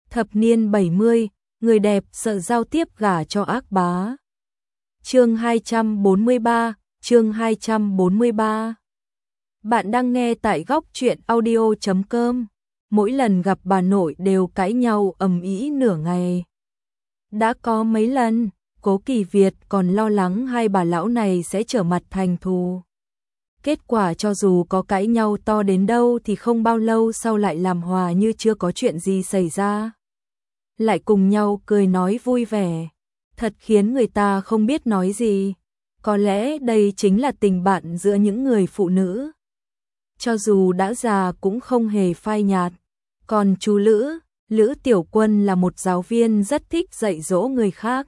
Thập niên 70, người đẹp sợ giao tiếp gả cho ác bá. Chương 243, chương 243. Bạn đang nghe tại góc truyện audio.com. Mỗi lần gặp bà nội đều cãi nhau ầm ĩ nửa ngày. Đã có mấy lần, Cố Kỳ Việt còn lo lắng hai bà lão này sẽ trở mặt thành thù. Kết quả cho dù có cãi nhau to đến đâu thì không bao lâu sau lại làm hòa như chưa có chuyện gì xảy ra. Lại cùng nhau cười nói vui vẻ, thật khiến người ta không biết nói gì. Có lẽ đây chính là tình bạn giữa những người phụ nữ. Cho dù đã già cũng không hề phai nhạt. Còn chú Lữ Tiểu Quân là một giáo viên rất thích dạy dỗ người khác.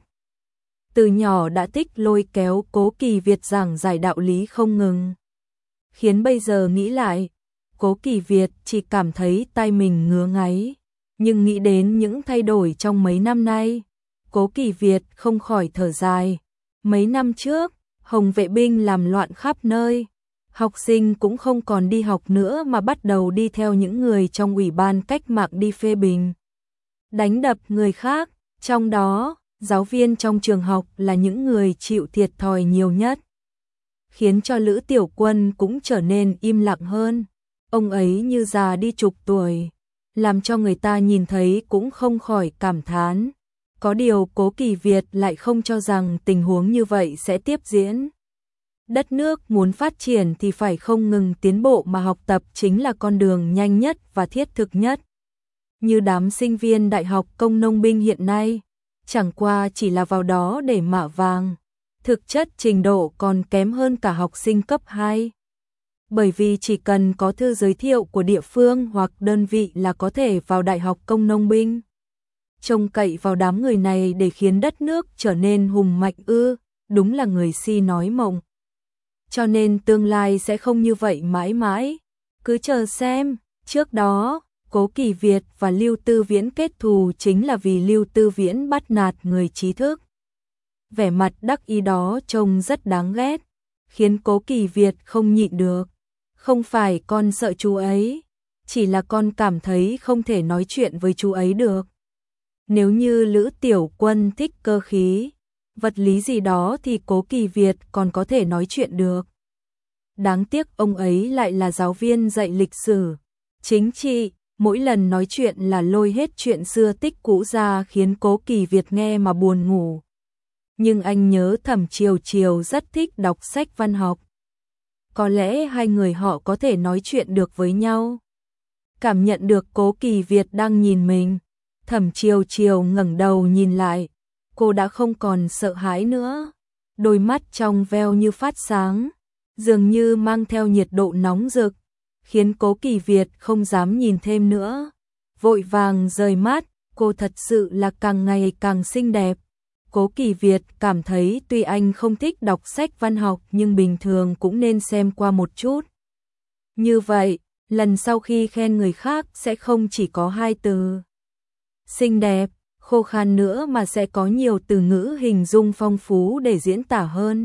Từ nhỏ đã thích lôi kéo Cố Kỳ Việt giảng giải đạo lý không ngừng. Khiến bây giờ nghĩ lại, Cố Kỳ Việt chỉ cảm thấy tai mình ngứa ngáy. Nhưng nghĩ đến những thay đổi trong mấy năm nay, Cố Kỳ Việt không khỏi thở dài. Mấy năm trước, Hồng vệ binh làm loạn khắp nơi. Học sinh cũng không còn đi học nữa mà bắt đầu đi theo những người trong ủy ban cách mạng đi phê bình, đánh đập người khác. Trong đó, giáo viên trong trường học là những người chịu thiệt thòi nhiều nhất. Khiến cho Lữ Tiểu Quân cũng trở nên im lặng hơn. Ông ấy như già đi chục tuổi, làm cho người ta nhìn thấy cũng không khỏi cảm thán. Có điều Cố Kỳ Việt lại không cho rằng tình huống như vậy sẽ tiếp diễn. Đất nước muốn phát triển thì phải không ngừng tiến bộ mà học tập chính là con đường nhanh nhất và thiết thực nhất. Như đám sinh viên đại học công nông binh hiện nay, chẳng qua chỉ là vào đó để mạ vàng, thực chất trình độ còn kém hơn cả học sinh cấp 2. Bởi vì chỉ cần có thư giới thiệu của địa phương hoặc đơn vị là có thể vào đại học công nông binh. Trông cậy vào đám người này để khiến đất nước trở nên hùng mạnh ư, đúng là người si nói mộng. Cho nên tương lai sẽ không như vậy mãi mãi, cứ chờ xem. Trước đó, Cố Kỳ Việt và Lưu Tư Viễn kết thù chính là vì Lưu Tư Viễn bắt nạt người trí thức. Vẻ mặt đắc ý đó trông rất đáng ghét, khiến Cố Kỳ Việt không nhịn được. Không phải con sợ chú ấy, chỉ là con cảm thấy không thể nói chuyện với chú ấy được. Nếu như Lữ Tiểu Quân thích cơ khí, vật lý gì đó thì Cố Kỳ Việt còn có thể nói chuyện được. Đáng tiếc ông ấy lại là giáo viên dạy lịch sử, chính trị, mỗi lần nói chuyện là lôi hết chuyện xưa tích cũ ra khiến Cố Kỳ Việt nghe mà buồn ngủ. Nhưng anh nhớ Thẩm Chiều Chiều rất thích đọc sách văn học. Có lẽ hai người họ có thể nói chuyện được với nhau. Cảm nhận được Cố Kỳ Việt đang nhìn mình, Thẩm Chiều Chiều ngẩng đầu nhìn lại. Cô đã không còn sợ hãi nữa. Đôi mắt trong veo như phát sáng, dường như mang theo nhiệt độ nóng rực, khiến Cố Kỳ Việt không dám nhìn thêm nữa. Vội vàng rời mắt, cô thật sự là càng ngày càng xinh đẹp. Cố Kỳ Việt cảm thấy tuy anh không thích đọc sách văn học nhưng bình thường cũng nên xem qua một chút. Như vậy, lần sau khi khen người khác sẽ không chỉ có hai từ xinh đẹp, khô khan nữa mà sẽ có nhiều từ ngữ hình dung phong phú để diễn tả hơn.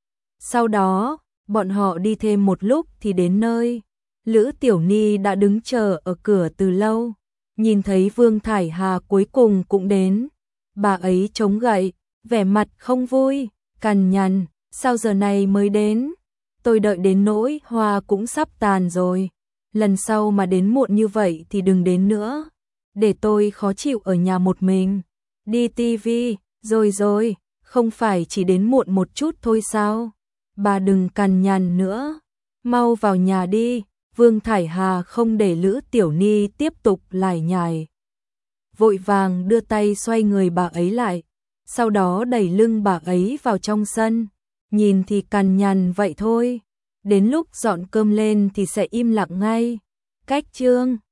Sau đó, bọn họ đi thêm một lúc thì đến nơi. Lữ Tiểu Ni đã đứng chờ ở cửa từ lâu, nhìn thấy Vương Thải Hà cuối cùng cũng đến. Bà ấy chống gậy, vẻ mặt không vui, cằn nhằn, sao giờ này mới đến? Tôi đợi đến nỗi hoa cũng sắp tàn rồi. Lần sau mà đến muộn như vậy thì đừng đến nữa, để tôi khó chịu ở nhà một mình. Đi tivi, rồi, không phải chỉ đến muộn một chút thôi sao? Bà đừng cằn nhằn nữa, mau vào nhà đi. Vương Thải Hà không để Lữ Tiểu Ni tiếp tục lải nhải, vội vàng đưa tay xoay người bà ấy lại, sau đó đẩy lưng bà ấy vào trong sân. Nhìn thì cằn nhằn vậy thôi, đến lúc dọn cơm lên thì sẽ im lặng ngay. Cách chương